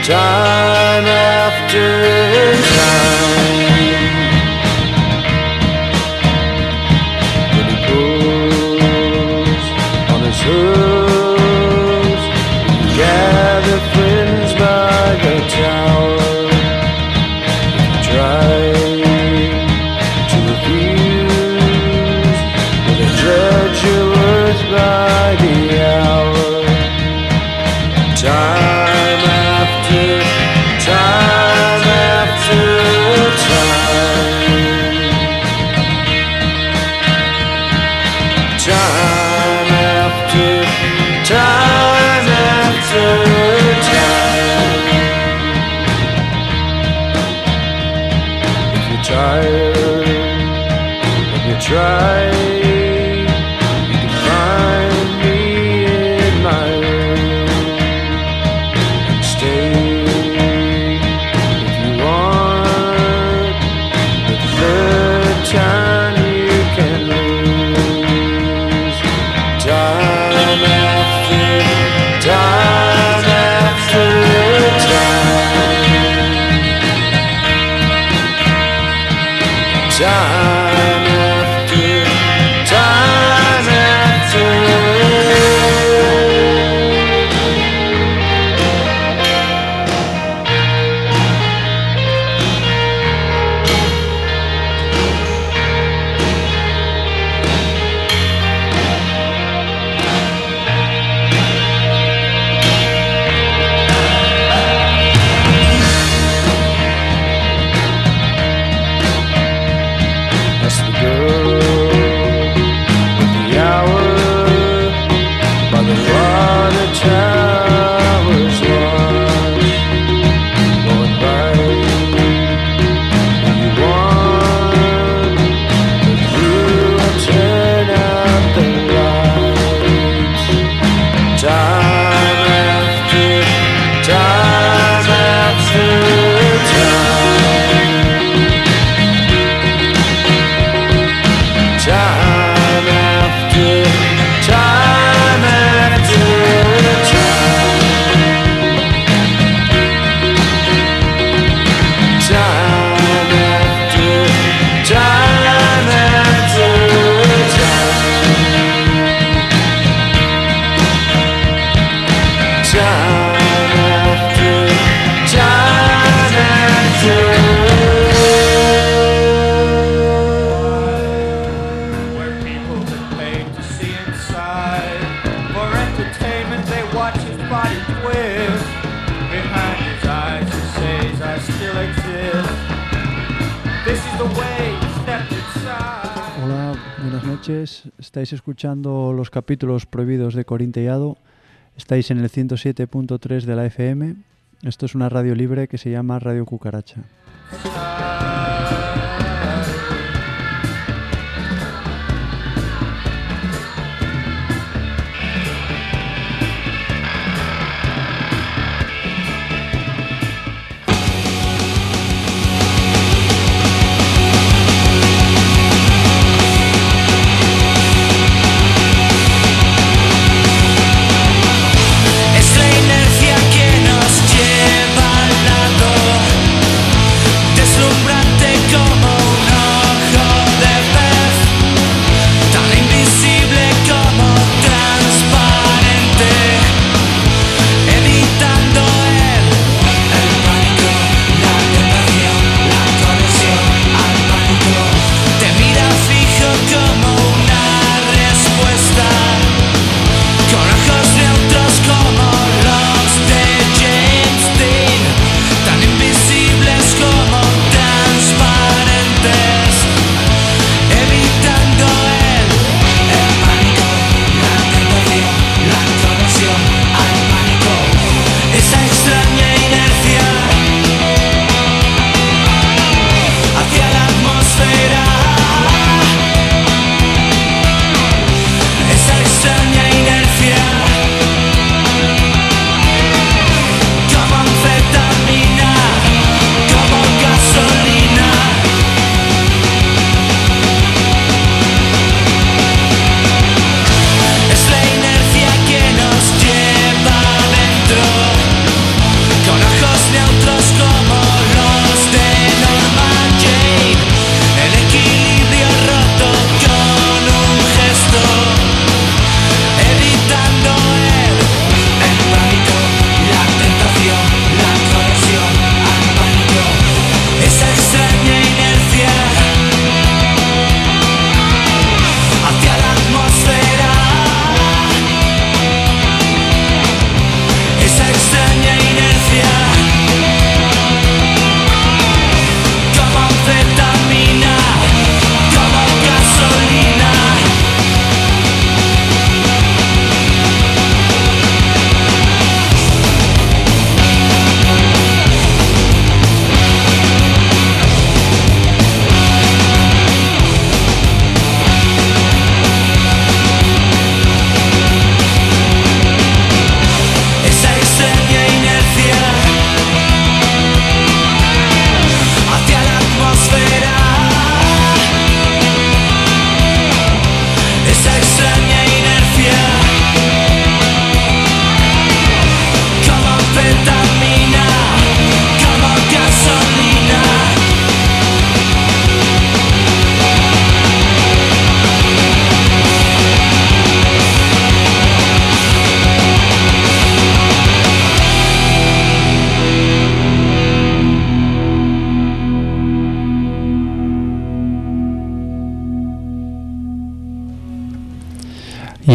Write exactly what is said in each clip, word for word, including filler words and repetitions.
time after time. When he pulls on his hooves, we gather friends by the tower. If you try to refuse, will they judge your worth by the hour? Time after time after time. Time after time after time. If you're tired of your try, you can find me in my room. Stay if you want, the third time you can lose. Time after time after time. Time after time after. That's the girl with the hour by the water towers watch, going by when you want, but you will turn out the lights. Time after time after time. Time after time after time. Time after time after time. Time after time after. Where people get paid to see inside. For entertainment they watch his body twist. Behind his eyes he says I still exist. This is the way he stepped inside. Hola, buenas noches. Estáis escuchando los capítulos prohibidos de Corintellado. Estáis en el ciento siete punto tres de la F M. Esto es una radio libre que se llama Radio Cucaracha. Es la inercia que nos lleva al lado, deslumbra.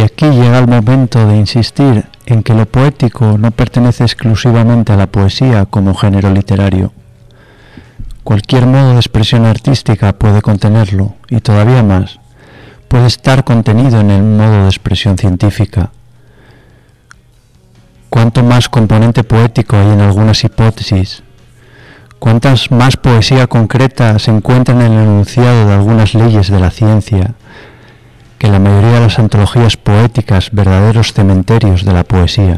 aquí llega el momento de insistir en que lo poético no pertenece exclusivamente a la poesía como género literario. Cualquier modo de expresión artística puede contenerlo, y todavía más, puede estar contenido en el modo de expresión científica. Cuánto más componente poético hay en algunas hipótesis, cuántas más poesía concreta se encuentra en el enunciado de algunas leyes de la ciencia, que la mayoría de las antologías poéticas, verdaderos cementerios de la poesía.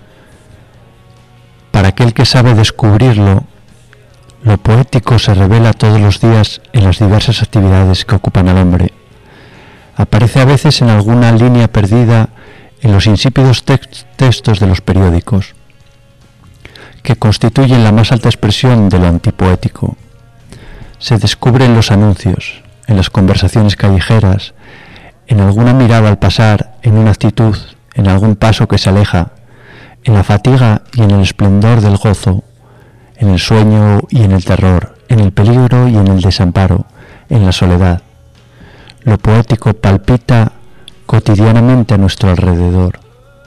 Para aquel que sabe descubrirlo, lo poético se revela todos los días en las diversas actividades que ocupan al hombre. Aparece a veces en alguna línea perdida en los insípidos tex- textos de los periódicos, que constituyen la más alta expresión de lo antipoético. Se descubre en los anuncios, en las conversaciones callejeras, en alguna mirada al pasar, en una actitud, en algún paso que se aleja, en la fatiga y en el esplendor del gozo, en el sueño y en el terror, en el peligro y en el desamparo, en la soledad. Lo poético palpita cotidianamente a nuestro alrededor.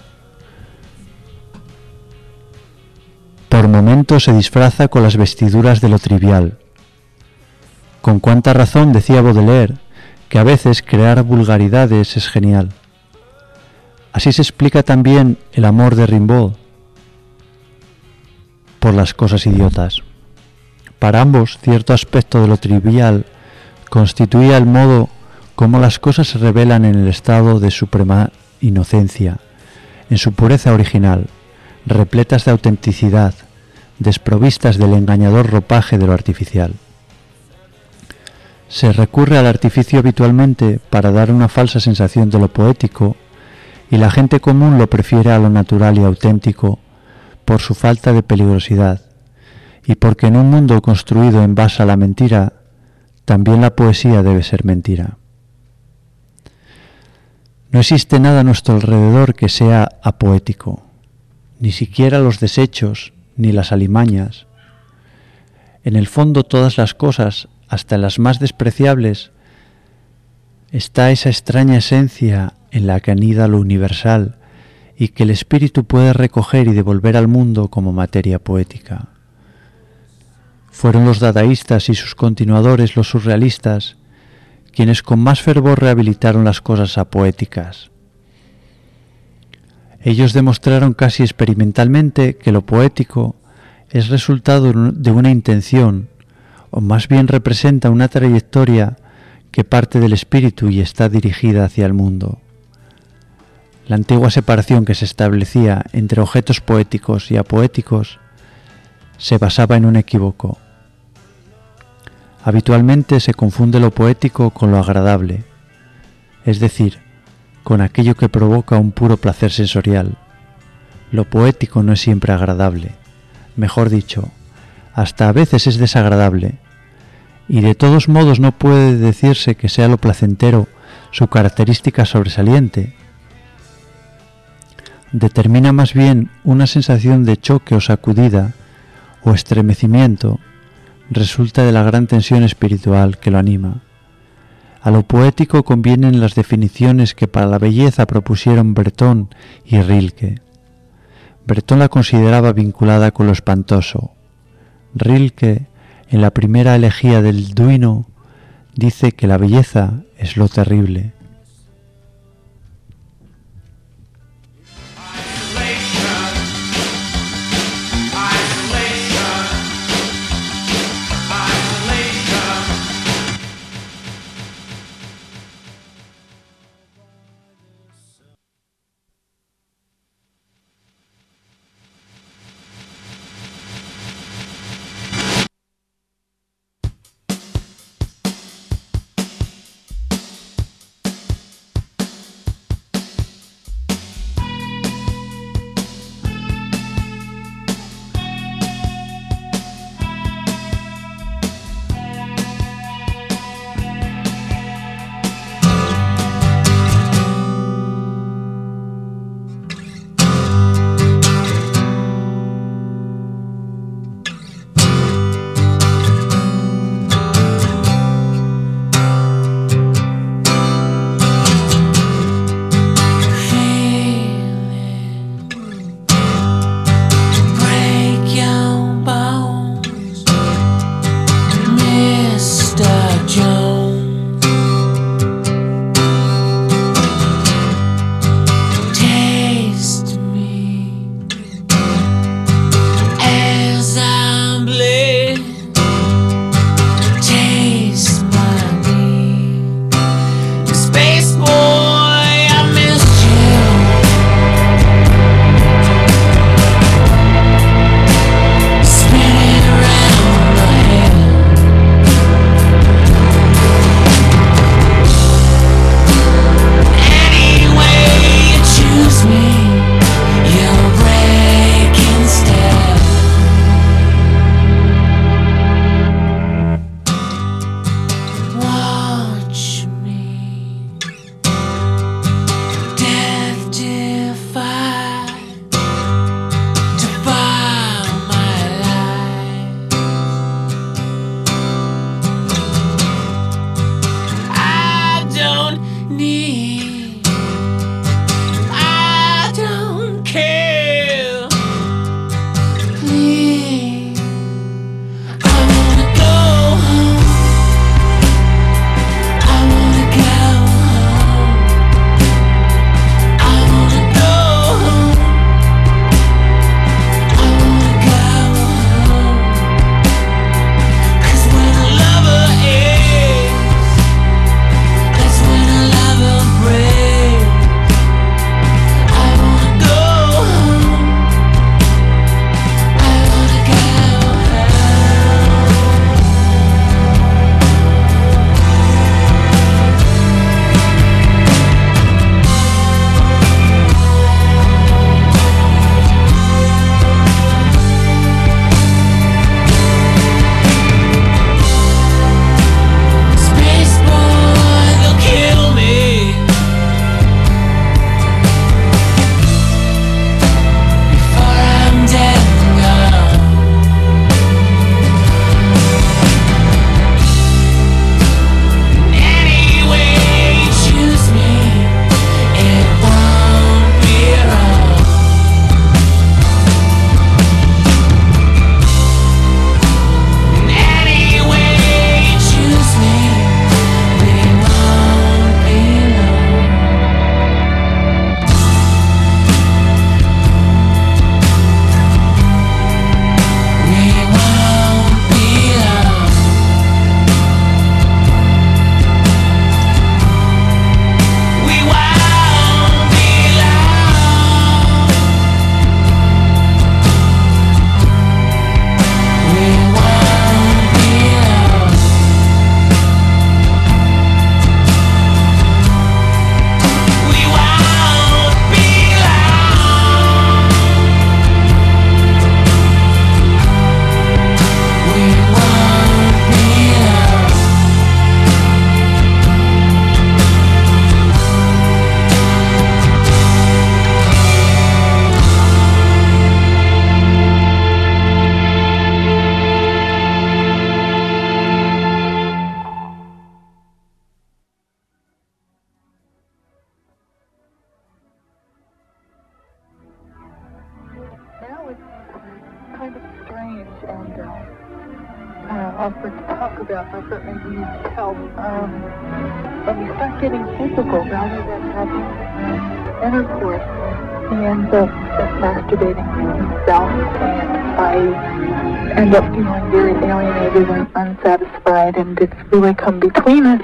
Por momentos se disfraza con las vestiduras de lo trivial. Con cuánta razón decía Baudelaire que a veces crear vulgaridades es genial. Así se explica también el amor de Rimbaud por las cosas idiotas. Para ambos, cierto aspecto de lo trivial constituía el modo como las cosas se revelan en el estado de suprema inocencia, en su pureza original, repletas de autenticidad, desprovistas del engañador ropaje de lo artificial. Se recurre al artificio habitualmente para dar una falsa sensación de lo poético, y la gente común lo prefiere a lo natural y auténtico por su falta de peligrosidad, y porque en un mundo construido en base a la mentira, también la poesía debe ser mentira. No existe nada a nuestro alrededor que sea apoético, ni siquiera los desechos ni las alimañas. En el fondo todas las cosas, hasta las más despreciables, está esa extraña esencia en la que anida lo universal y que el espíritu puede recoger y devolver al mundo como materia poética. Fueron los dadaístas y sus continuadores, los surrealistas, quienes con más fervor rehabilitaron las cosas apoéticas. Ellos demostraron casi experimentalmente que lo poético es resultado de una intención, o más bien representa una trayectoria que parte del espíritu y está dirigida hacia el mundo. La antigua separación que se establecía entre objetos poéticos y apoéticos se basaba en un equívoco. Habitualmente se confunde lo poético con lo agradable, es decir, con aquello que provoca un puro placer sensorial. Lo poético no es siempre agradable, mejor dicho, hasta a veces es desagradable, y de todos modos no puede decirse que sea lo placentero su característica sobresaliente. Determina más bien una sensación de choque o sacudida o estremecimiento, resulta de la gran tensión espiritual que lo anima. A lo poético convienen las definiciones que para la belleza propusieron Breton y Rilke. Breton la consideraba vinculada con lo espantoso. Rilke, en la primera elegía del Duino, dice que la belleza es lo terrible. change and uh, kind of offer to talk about how it maybe needs help. Um, when we start getting physical rather than having intercourse, he ends up just masturbating himself, and I end up feeling very alienated and unsatisfied, and it's really come between us.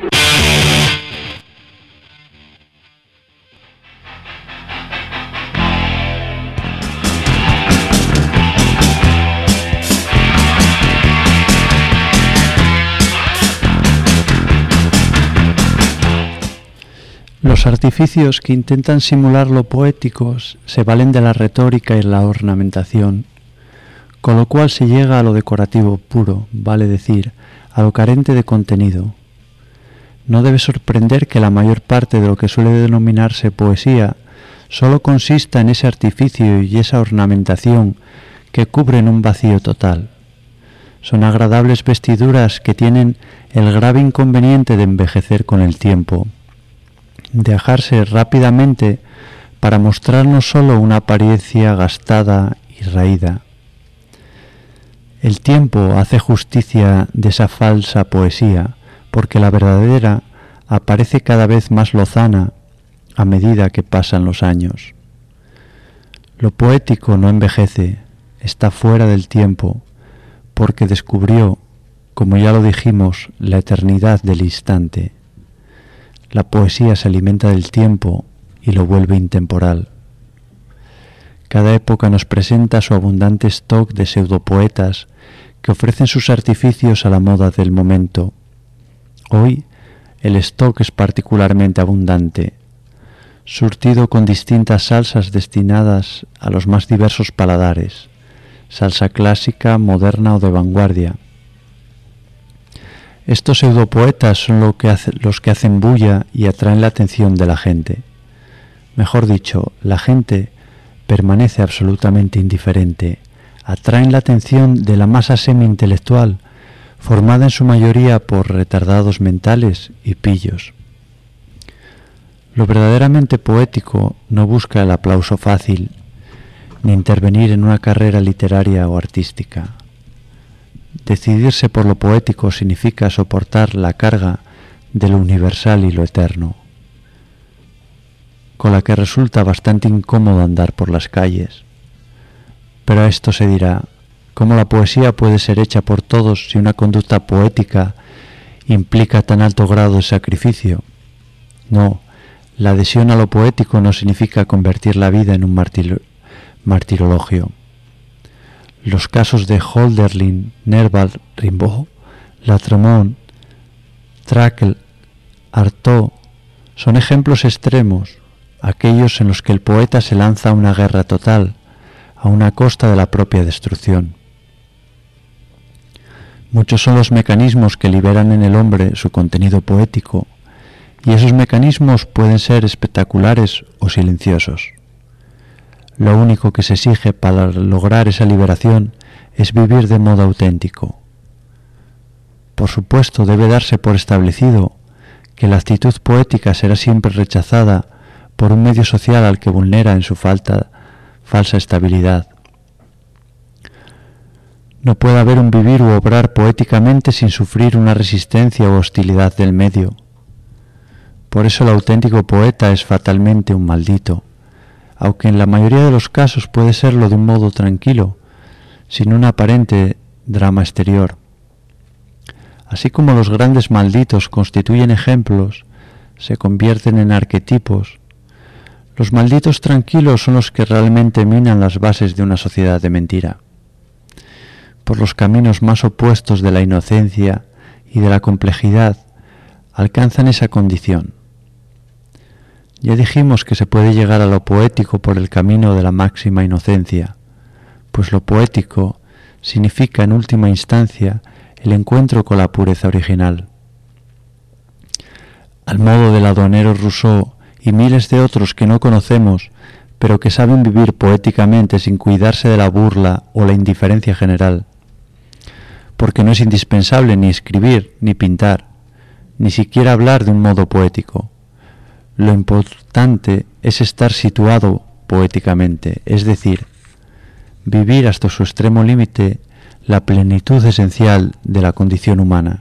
Los artificios que intentan simular lo poético se valen de la retórica y la ornamentación, con lo cual se llega a lo decorativo puro, vale decir, a lo carente de contenido. No debe sorprender que la mayor parte de lo que suele denominarse poesía solo consista en ese artificio y esa ornamentación que cubren un vacío total. Son agradables vestiduras que tienen el grave inconveniente de envejecer con el tiempo, de dejarse rápidamente para mostrarnos solo una apariencia gastada y raída. El tiempo hace justicia de esa falsa poesía, porque la verdadera aparece cada vez más lozana a medida que pasan los años. Lo poético no envejece, está fuera del tiempo, porque descubrió, como ya lo dijimos, la eternidad del instante. La poesía se alimenta del tiempo y lo vuelve intemporal. Cada época nos presenta su abundante stock de pseudopoetas que ofrecen sus artificios a la moda del momento. Hoy el stock es particularmente abundante, surtido con distintas salsas destinadas a los más diversos paladares, salsa clásica, moderna o de vanguardia. Estos pseudopoetas son lo que hace, los que hacen bulla y atraen la atención de la gente. Mejor dicho, la gente permanece absolutamente indiferente, atraen la atención de la masa semi-intelectual, formada en su mayoría por retardados mentales y pillos. Lo verdaderamente poético no busca el aplauso fácil, ni intervenir en una carrera literaria o artística. Decidirse por lo poético significa soportar la carga de lo universal y lo eterno, con la que resulta bastante incómodo andar por las calles. Pero a esto se dirá, ¿cómo la poesía puede ser hecha por todos si una conducta poética implica tan alto grado de sacrificio? No, la adhesión a lo poético no significa convertir la vida en un martir- martirologio. Los casos de Hölderlin, Nerval, Rimbaud, Latremont, Trakl, Artaud son ejemplos extremos, aquellos en los que el poeta se lanza a una guerra total, a una costa de la propia destrucción. Muchos son los mecanismos que liberan en el hombre su contenido poético, y esos mecanismos pueden ser espectaculares o silenciosos. Lo único que se exige para lograr esa liberación es vivir de modo auténtico. Por supuesto, debe darse por establecido que la actitud poética será siempre rechazada por un medio social al que vulnera en su falta, falsa estabilidad. No puede haber un vivir u obrar poéticamente sin sufrir una resistencia o hostilidad del medio. Por eso el auténtico poeta es fatalmente un maldito, aunque en la mayoría de los casos puede serlo de un modo tranquilo, sin un aparente drama exterior. Así como los grandes malditos constituyen ejemplos, se convierten en arquetipos, los malditos tranquilos son los que realmente minan las bases de una sociedad de mentira. Por los caminos más opuestos de la inocencia y de la complejidad, alcanzan esa condición. Ya dijimos que se puede llegar a lo poético por el camino de la máxima inocencia, pues lo poético significa en última instancia el encuentro con la pureza original. Al modo del aduanero Rousseau y miles de otros que no conocemos, pero que saben vivir poéticamente sin cuidarse de la burla o la indiferencia general, porque no es indispensable ni escribir ni pintar, ni siquiera hablar de un modo poético. Lo importante es estar situado poéticamente, es decir, vivir hasta su extremo límite la plenitud esencial de la condición humana.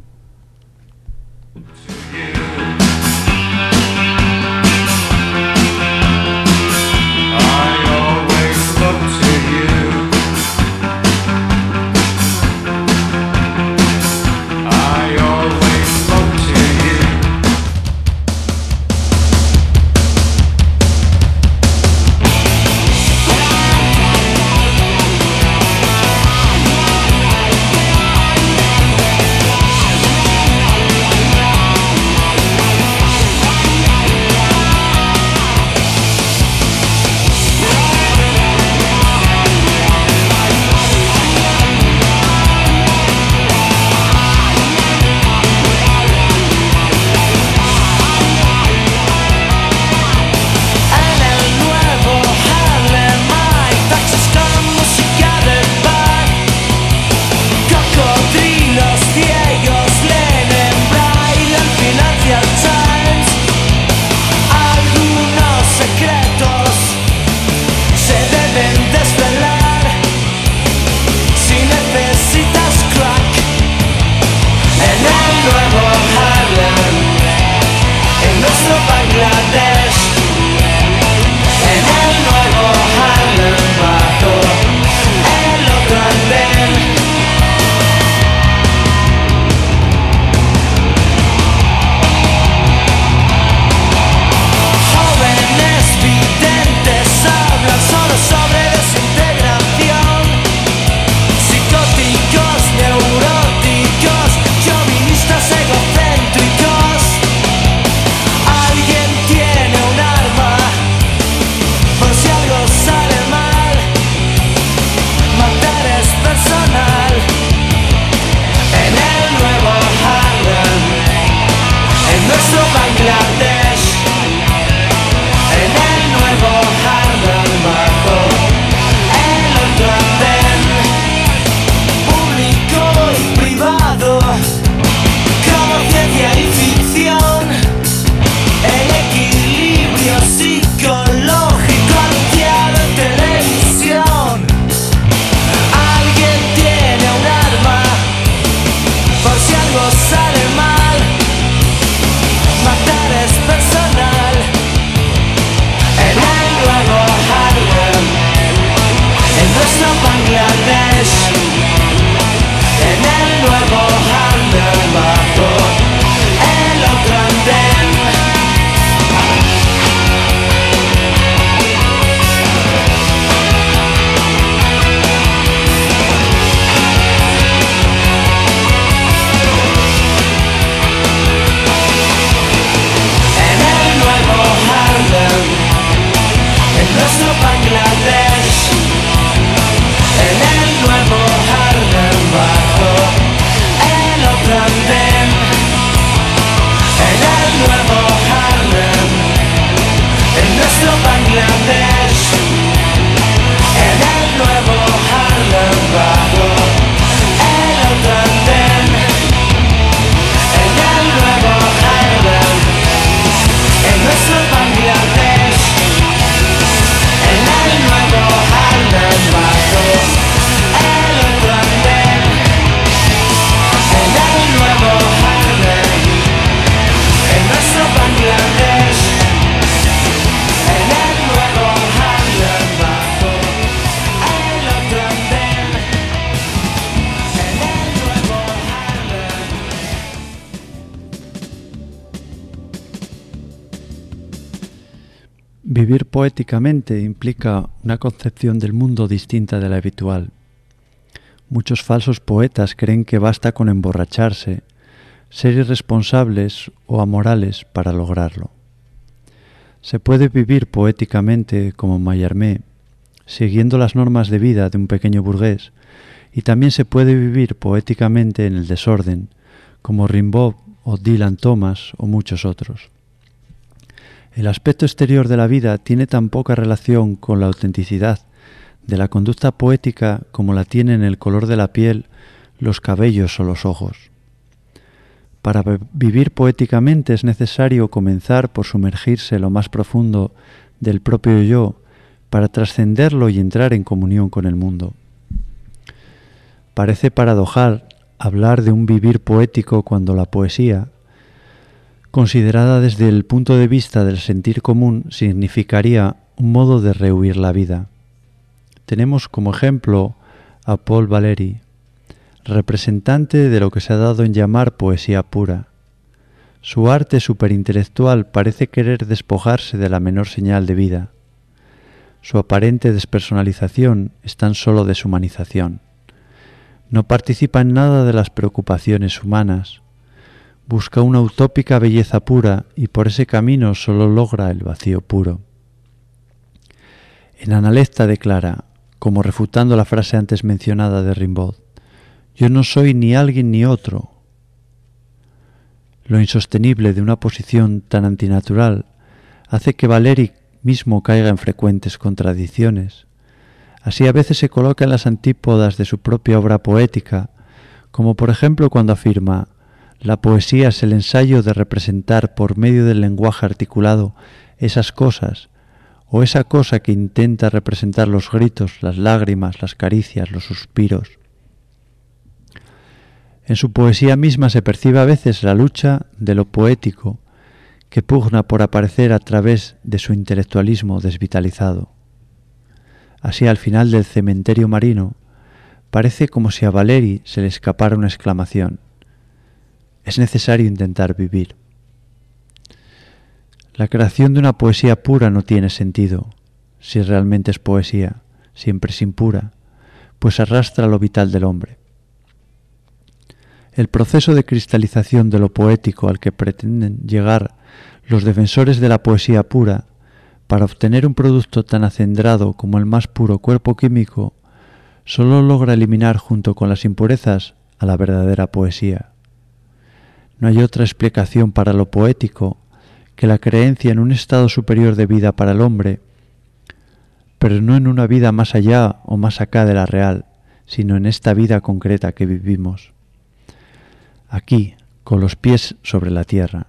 Vivir poéticamente implica una concepción del mundo distinta de la habitual. Muchos falsos poetas creen que basta con emborracharse, ser irresponsables o amorales para lograrlo. Se puede vivir poéticamente como Mallarmé, siguiendo las normas de vida de un pequeño burgués, y también se puede vivir poéticamente en el desorden, como Rimbaud o Dylan Thomas o muchos otros. El aspecto exterior de la vida tiene tan poca relación con la autenticidad de la conducta poética como la tienen el color de la piel, los cabellos o los ojos. Para vivir poéticamente es necesario comenzar por sumergirse en lo más profundo del propio yo, para trascenderlo y entrar en comunión con el mundo. Parece paradojal hablar de un vivir poético cuando la poesía, considerada desde el punto de vista del sentir común, significaría un modo de rehuir la vida. Tenemos como ejemplo a Paul Valéry, representante de lo que se ha dado en llamar poesía pura. Su arte superintelectual parece querer despojarse de la menor señal de vida. Su aparente despersonalización es tan solo deshumanización. No participa en nada de las preocupaciones humanas. Busca una utópica belleza pura y por ese camino solo logra el vacío puro. En Analecta declara, como refutando la frase antes mencionada de Rimbaud, «Yo no soy ni alguien ni otro». Lo insostenible de una posición tan antinatural hace que Valéry mismo caiga en frecuentes contradicciones. Así a veces se coloca en las antípodas de su propia obra poética, como por ejemplo cuando afirma: «La poesía es el ensayo de representar por medio del lenguaje articulado esas cosas, o esa cosa que intenta representar los gritos, las lágrimas, las caricias, los suspiros». En su poesía misma se percibe a veces la lucha de lo poético, que pugna por aparecer a través de su intelectualismo desvitalizado. Así, al final del Cementerio Marino, parece como si a Valéry se le escapara una exclamación: «Es necesario intentar vivir». La creación de una poesía pura no tiene sentido, si realmente es poesía, siempre es impura, pues arrastra lo vital del hombre. El proceso de cristalización de lo poético al que pretenden llegar los defensores de la poesía pura, para obtener un producto tan acendrado como el más puro cuerpo químico, solo logra eliminar junto con las impurezas a la verdadera poesía. No hay otra explicación para lo poético que la creencia en un estado superior de vida para el hombre, pero no en una vida más allá o más acá de la real, sino en esta vida concreta que vivimos, aquí, con los pies sobre la tierra.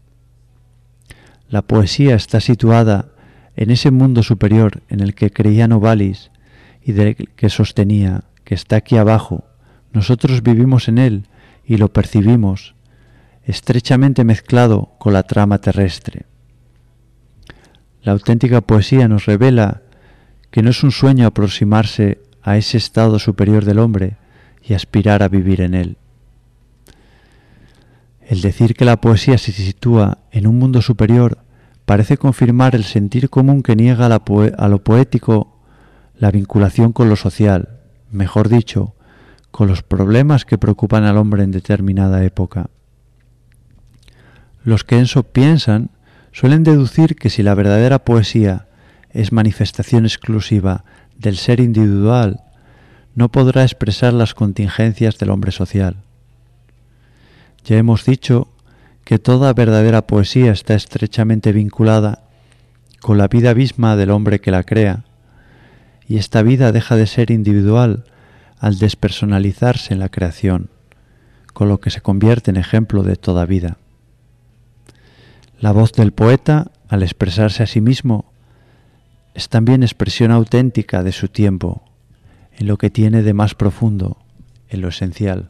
La poesía está situada en ese mundo superior en el que creía Novalis y del que sostenía que está aquí abajo. Nosotros vivimos en él y lo percibimos, estrechamente mezclado con la trama terrestre. La auténtica poesía nos revela que no es un sueño aproximarse a ese estado superior del hombre y aspirar a vivir en él. El decir que la poesía se sitúa en un mundo superior parece confirmar el sentir común que niega a, la poe- a lo poético la vinculación con lo social, mejor dicho, con los problemas que preocupan al hombre en determinada época. Los que en eso piensan suelen deducir que si la verdadera poesía es manifestación exclusiva del ser individual, no podrá expresar las contingencias del hombre social. Ya hemos dicho que toda verdadera poesía está estrechamente vinculada con la vida misma del hombre que la crea, y esta vida deja de ser individual al despersonalizarse en la creación, con lo que se convierte en ejemplo de toda vida. La voz del poeta, al expresarse a sí mismo, es también expresión auténtica de su tiempo, en lo que tiene de más profundo, en lo esencial.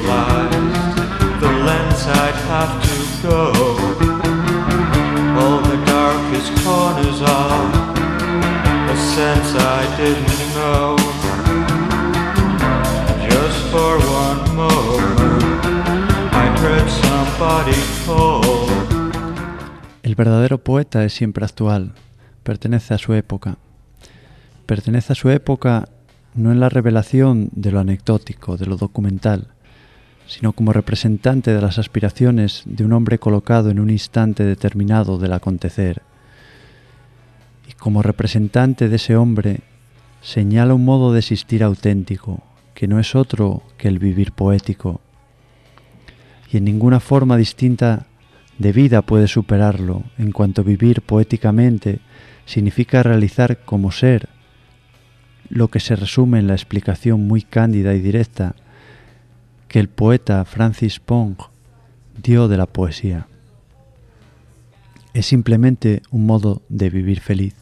visualize the lens I'd have to go. All the darkest corners of a sense I didn't know. Just for one moment I heard somebody call. El verdadero poeta es siempre actual, pertenece a su época. Pertenece a su época no en la revelación de lo anecdótico, de lo documental, sino como representante de las aspiraciones de un hombre colocado en un instante determinado del acontecer. Y como representante de ese hombre, señala un modo de existir auténtico, que no es otro que el vivir poético. Y en ninguna forma distinta de vida puede superarlo, en cuanto vivir poéticamente significa realizar como ser lo que se resume en la explicación muy cándida y directa que el poeta Francis Pong dio de la poesía. Es simplemente un modo de vivir feliz.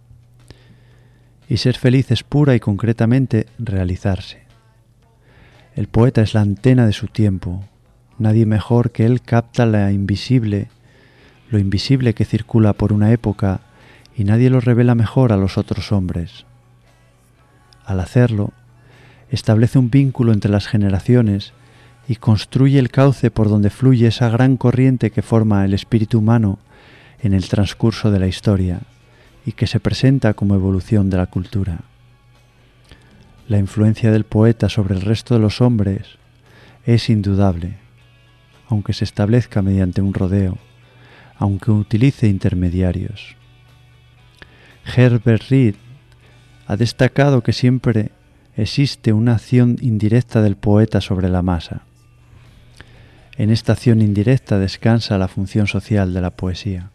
Y ser feliz es pura y concretamente realizarse. El poeta es la antena de su tiempo. Nadie mejor que él capta la invisible, lo invisible que circula por una época, y nadie lo revela mejor a los otros hombres. Al hacerlo, establece un vínculo entre las generaciones y construye el cauce por donde fluye esa gran corriente que forma el espíritu humano en el transcurso de la historia y que se presenta como evolución de la cultura. La influencia del poeta sobre el resto de los hombres es indudable, aunque se establezca mediante un rodeo, aunque utilice intermediarios. Herbert Reed ha destacado que siempre existe una acción indirecta del poeta sobre la masa. En esta acción indirecta descansa la función social de la poesía.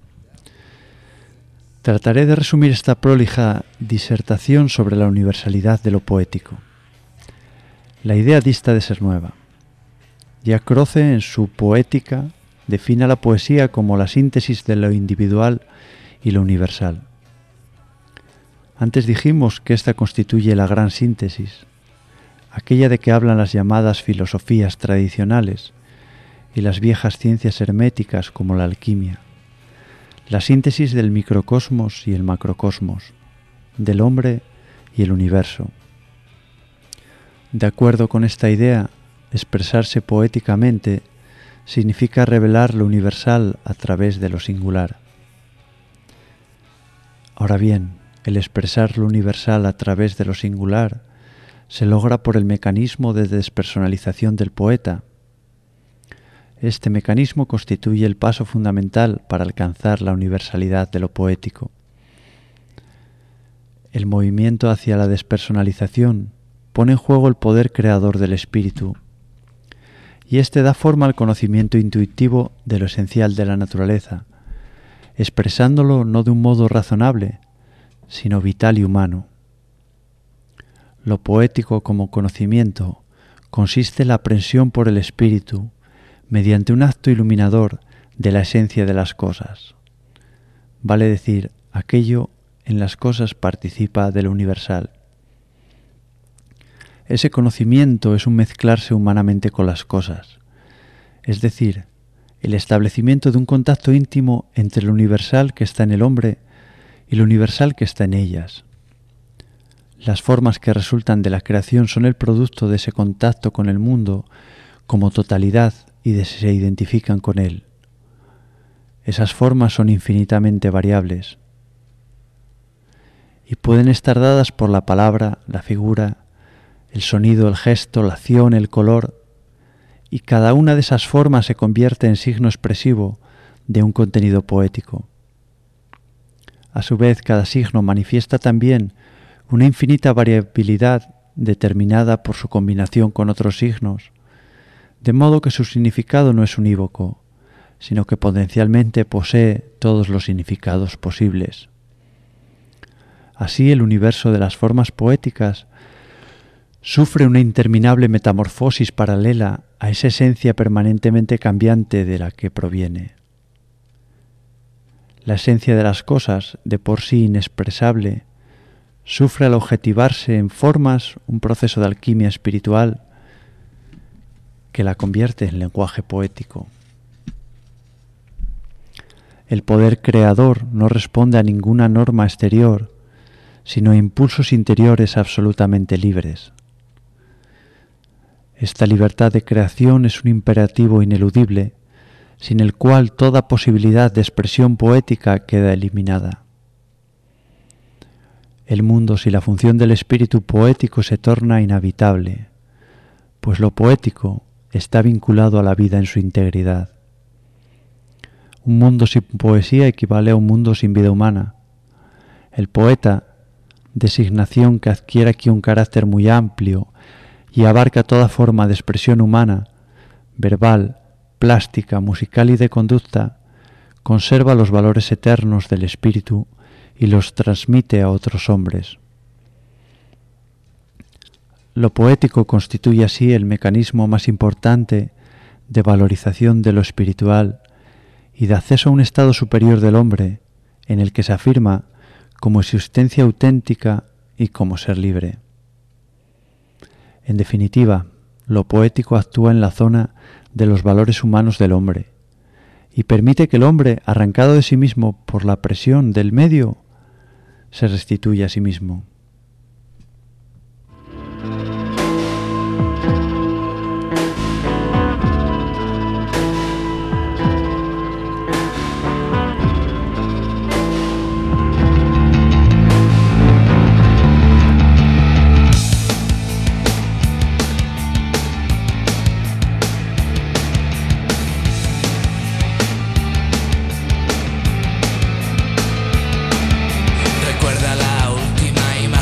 Trataré de resumir esta prolija disertación sobre la universalidad de lo poético. La idea dista de ser nueva. Jack Croce, en su Poética, define a la poesía como la síntesis de lo individual y lo universal. Antes dijimos que esta constituye la gran síntesis, aquella de que hablan las llamadas filosofías tradicionales y las viejas ciencias herméticas como la alquimia, la síntesis del microcosmos y el macrocosmos, del hombre y el universo. De acuerdo con esta idea, expresarse poéticamente significa revelar lo universal a través de lo singular. Ahora bien, el expresar lo universal a través de lo singular se logra por el mecanismo de despersonalización del poeta. Este mecanismo constituye el paso fundamental para alcanzar la universalidad de lo poético. El movimiento hacia la despersonalización pone en juego el poder creador del espíritu, y éste da forma al conocimiento intuitivo de lo esencial de la naturaleza, expresándolo no de un modo razonable, sino vital y humano. Lo poético como conocimiento consiste en la aprehensión por el espíritu mediante un acto iluminador de la esencia de las cosas. Vale decir, aquello en las cosas participa de lo universal. Ese conocimiento es un mezclarse humanamente con las cosas, es decir, el establecimiento de un contacto íntimo entre lo universal que está en el hombre y lo universal que está en ellas. Las formas que resultan de la creación son el producto de ese contacto con el mundo como totalidad y de se identifican con él. Esas formas son infinitamente variables y pueden estar dadas por la palabra, la figura, el sonido, el gesto, la acción, el color, y cada una de esas formas se convierte en signo expresivo de un contenido poético. A su vez, cada signo manifiesta también una infinita variabilidad determinada por su combinación con otros signos, de modo que su significado no es unívoco, sino que potencialmente posee todos los significados posibles. Así, el universo de las formas poéticas sufre una interminable metamorfosis paralela a esa esencia permanentemente cambiante de la que proviene. La esencia de las cosas, de por sí inexpresable, sufre al objetivarse en formas un proceso de alquimia espiritual que la convierte en lenguaje poético. El poder creador no responde a ninguna norma exterior, sino a impulsos interiores absolutamente libres. Esta libertad de creación es un imperativo ineludible, sin el cual toda posibilidad de expresión poética queda eliminada. El mundo sin la función del espíritu poético se torna inhabitable, pues lo poético está vinculado a la vida en su integridad. Un mundo sin poesía equivale a un mundo sin vida humana. El poeta, designación que adquiere aquí un carácter muy amplio y abarca toda forma de expresión humana, verbal, plástica, musical y de conducta, conserva los valores eternos del espíritu y los transmite a otros hombres. Lo poético constituye así el mecanismo más importante de valorización de lo espiritual y de acceso a un estado superior del hombre, en el que se afirma como existencia auténtica y como ser libre. En definitiva, lo poético actúa en la zona de los valores humanos del hombre y permite que el hombre, arrancado de sí mismo por la presión del medio, se restituya a sí mismo. Recuerda la última imagen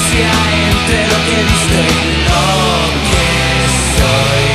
diferencia entre lo que viste y lo que soy.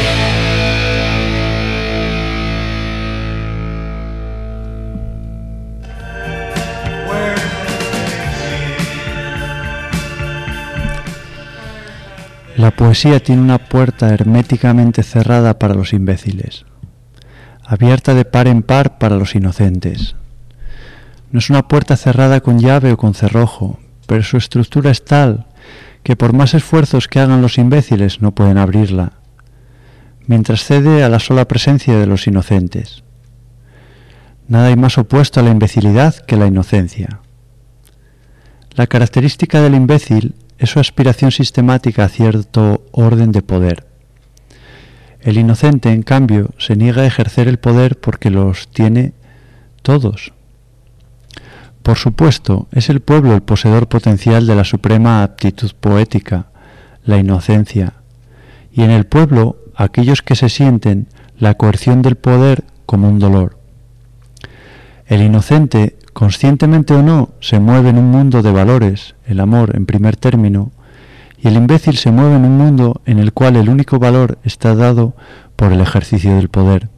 La poesía tiene una puerta herméticamente cerrada para los imbéciles, abierta de par en par para los inocentes. No es una puerta cerrada con llave o con cerrojo, pero su estructura es tal que por más esfuerzos que hagan los imbéciles no pueden abrirla, mientras cede a la sola presencia de los inocentes. Nada hay más opuesto a la imbecilidad que la inocencia. La característica del imbécil es su aspiración sistemática a cierto orden de poder. El inocente, en cambio, se niega a ejercer el poder porque los tiene todos. Por supuesto, es el pueblo el poseedor potencial de la suprema aptitud poética, la inocencia, y en el pueblo aquellos que se sienten la coerción del poder como un dolor. El inocente, conscientemente o no, se mueve en un mundo de valores, el amor en primer término, y el imbécil se mueve en un mundo en el cual el único valor está dado por el ejercicio del poder.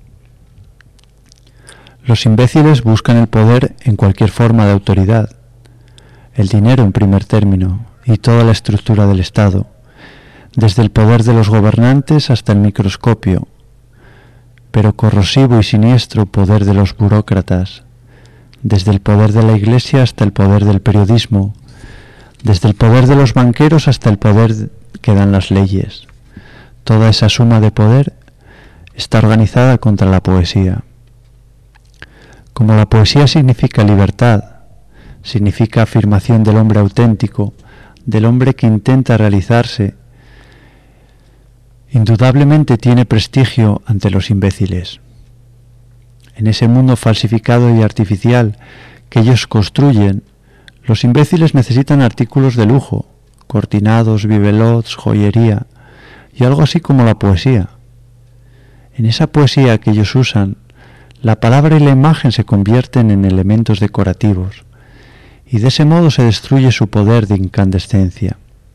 Los imbéciles buscan el poder en cualquier forma de autoridad, el dinero en primer término y toda la estructura del Estado, desde el poder de los gobernantes hasta el microscopio, pero corrosivo y siniestro poder de los burócratas, desde el poder de la Iglesia hasta el poder del periodismo, desde el poder de los banqueros hasta el poder que dan las leyes. Toda esa suma de poder está organizada contra la poesía. Como la poesía significa libertad, significa afirmación del hombre auténtico, del hombre que intenta realizarse, indudablemente tiene prestigio ante los imbéciles. En ese mundo falsificado y artificial que ellos construyen, los imbéciles necesitan artículos de lujo, cortinados, bibelots, joyería, y algo así como la poesía. En esa poesía que ellos usan, la palabra y la imagen se convierten en elementos decorativos, y de ese modo se destruye su poder de incandescencia.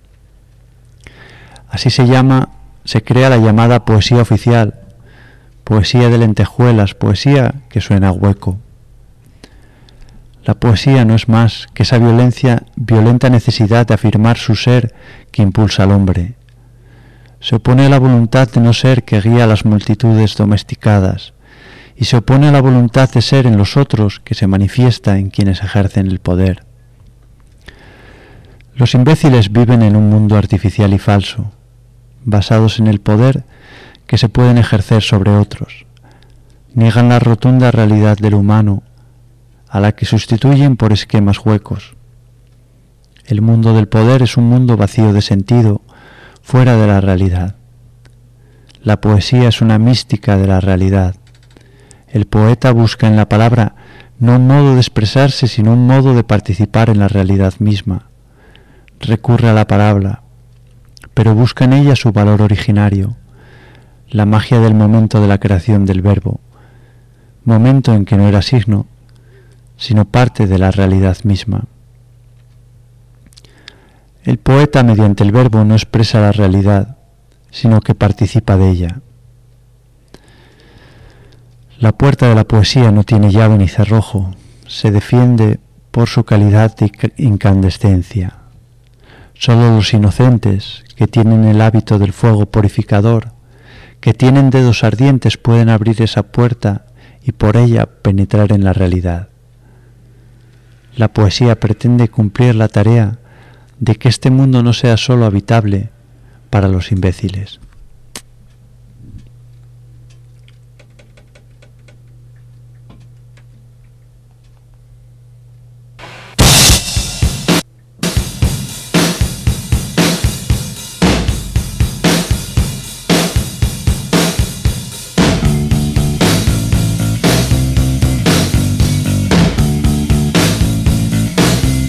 Así se llama, se crea la llamada poesía oficial, poesía de lentejuelas, poesía que suena hueco. La poesía no es más que esa violencia, violenta necesidad de afirmar su ser que impulsa al hombre. Se opone a la voluntad de no ser que guía a las multitudes domesticadas, y se opone a la voluntad de ser en los otros que se manifiesta en quienes ejercen el poder. Los imbéciles viven en un mundo artificial y falso, basados en el poder que se pueden ejercer sobre otros. Niegan la rotunda realidad del humano, a la que sustituyen por esquemas huecos. El mundo del poder es un mundo vacío de sentido, fuera de la realidad. La poesía es una mística de la realidad. El poeta busca en la palabra no un modo de expresarse, sino un modo de participar en la realidad misma. Recurre a la palabra, pero busca en ella su valor originario, la magia del momento de la creación del verbo, momento en que no era signo, sino parte de la realidad misma. El poeta, mediante el verbo, no expresa la realidad, sino que participa de ella. La puerta de la poesía no tiene llave ni cerrojo, se defiende por su calidad de incandescencia. Solo los inocentes, que tienen el hábito del fuego purificador, que tienen dedos ardientes, pueden abrir esa puerta y por ella penetrar en la realidad. La poesía pretende cumplir la tarea de que este mundo no sea solo habitable para los imbéciles.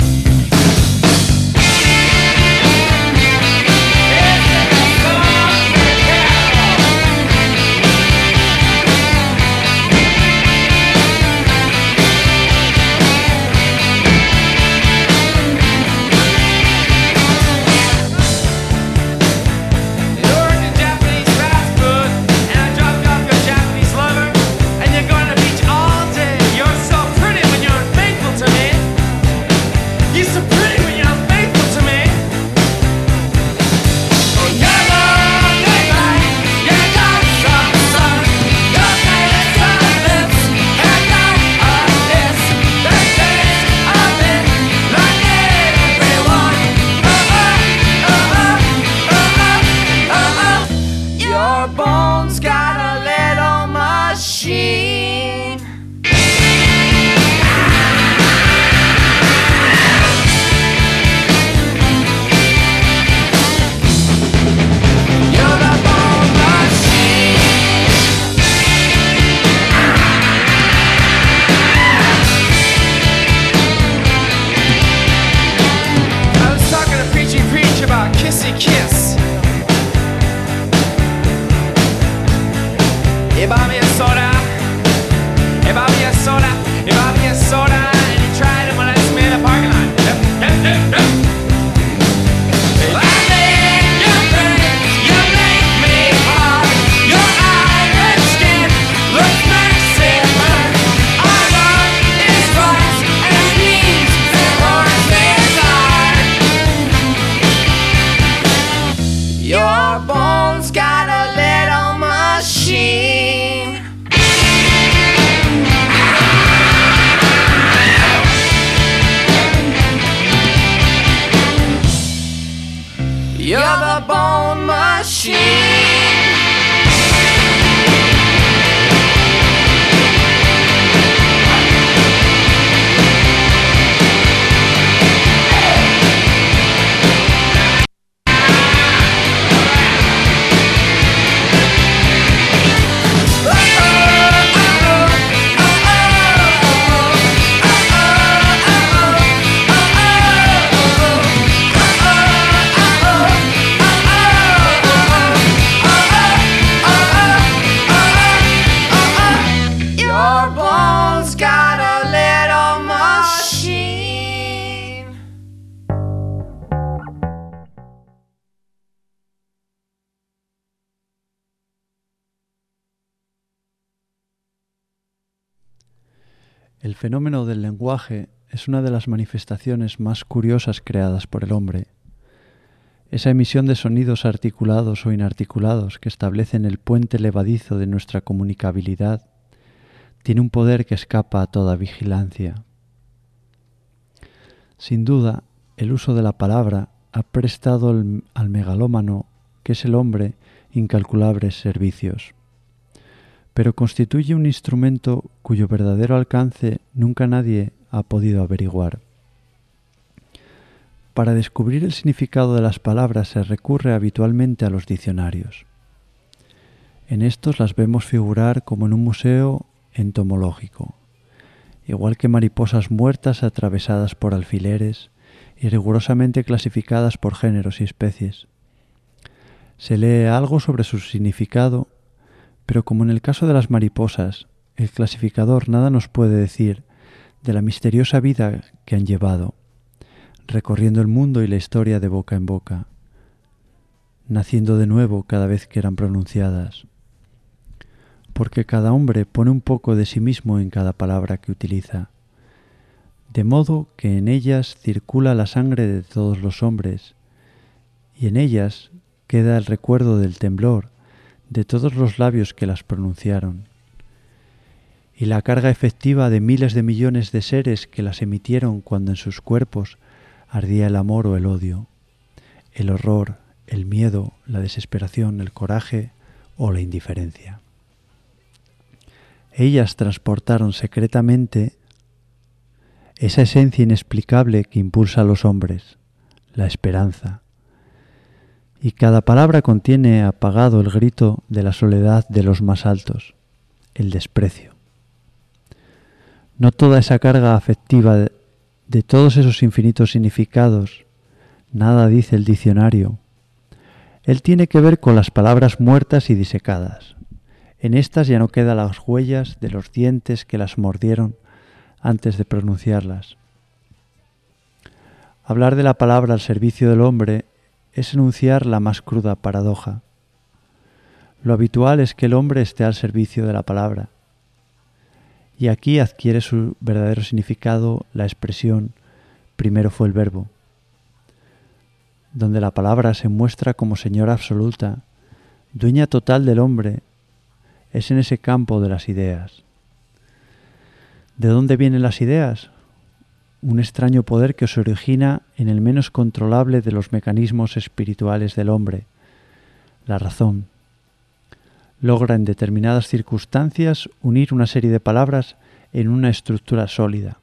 It's El fenómeno del lenguaje es una de las manifestaciones más curiosas creadas por el hombre. Esa emisión de sonidos articulados o inarticulados que establecen el puente levadizo de nuestra comunicabilidad tiene un poder que escapa a toda vigilancia. Sin duda, el uso de la palabra ha prestado al, al megalómano, que es el hombre, incalculables servicios, pero constituye un instrumento cuyo verdadero alcance nunca nadie ha podido averiguar. Para descubrir el significado de las palabras se recurre habitualmente a los diccionarios. En estos las vemos figurar como en un museo entomológico, igual que mariposas muertas atravesadas por alfileres y rigurosamente clasificadas por géneros y especies. Se lee algo sobre su significado, pero como en el caso de las mariposas, el clasificador nada nos puede decir de la misteriosa vida que han llevado, recorriendo el mundo y la historia de boca en boca, naciendo de nuevo cada vez que eran pronunciadas, porque cada hombre pone un poco de sí mismo en cada palabra que utiliza, de modo que en ellas circula la sangre de todos los hombres, y en ellas queda el recuerdo del temblor de todos los labios que las pronunciaron, y la carga efectiva de miles de millones de seres que las emitieron cuando en sus cuerpos ardía el amor o el odio, el horror, el miedo, la desesperación, el coraje o la indiferencia. Ellas transportaron secretamente esa esencia inexplicable que impulsa a los hombres, la esperanza, y cada palabra contiene apagado el grito de la soledad de los más altos, el desprecio. No toda esa carga afectiva de, de todos esos infinitos significados, nada dice el diccionario. Él tiene que ver con las palabras muertas y disecadas. En estas ya no quedan las huellas de los dientes que las mordieron antes de pronunciarlas. Hablar de la palabra al servicio del hombre es enunciar la más cruda paradoja. Lo habitual es que el hombre esté al servicio de la palabra. Y aquí adquiere su verdadero significado la expresión «primero fue el verbo», donde la palabra se muestra como señora absoluta, dueña total del hombre. Es en ese campo de las ideas. ¿De dónde vienen las ideas? Un extraño poder que se origina en el menos controlable de los mecanismos espirituales del hombre, la razón. Logra en determinadas circunstancias unir una serie de palabras en una estructura sólida.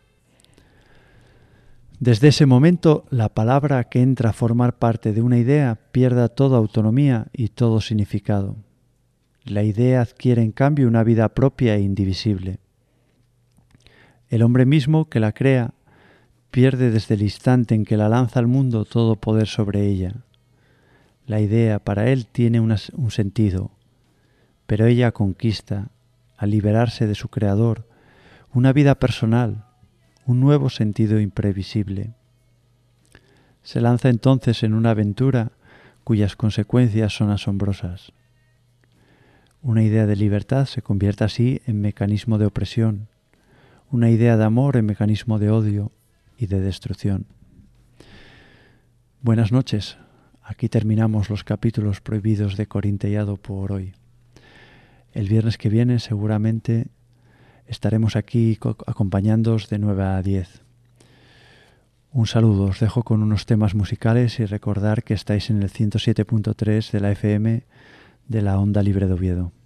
Desde ese momento, la palabra que entra a formar parte de una idea pierde toda autonomía y todo significado. La idea adquiere en cambio una vida propia e indivisible. El hombre mismo que la crea pierde desde el instante en que la lanza al mundo todo poder sobre ella. La idea para él tiene una, un sentido, pero ella conquista, al liberarse de su creador, una vida personal, un nuevo sentido imprevisible. Se lanza entonces en una aventura cuyas consecuencias son asombrosas. Una idea de libertad se convierte así en mecanismo de opresión, una idea de amor en mecanismo de odio y de destrucción. Buenas noches. Aquí terminamos los capítulos prohibidos de Corintellado por hoy. El viernes que viene seguramente estaremos aquí acompañándoos de nueve a diez. Un saludo, os dejo con unos temas musicales y recordar que estáis en el ciento siete punto tres de la F M de la Onda Libre de Oviedo.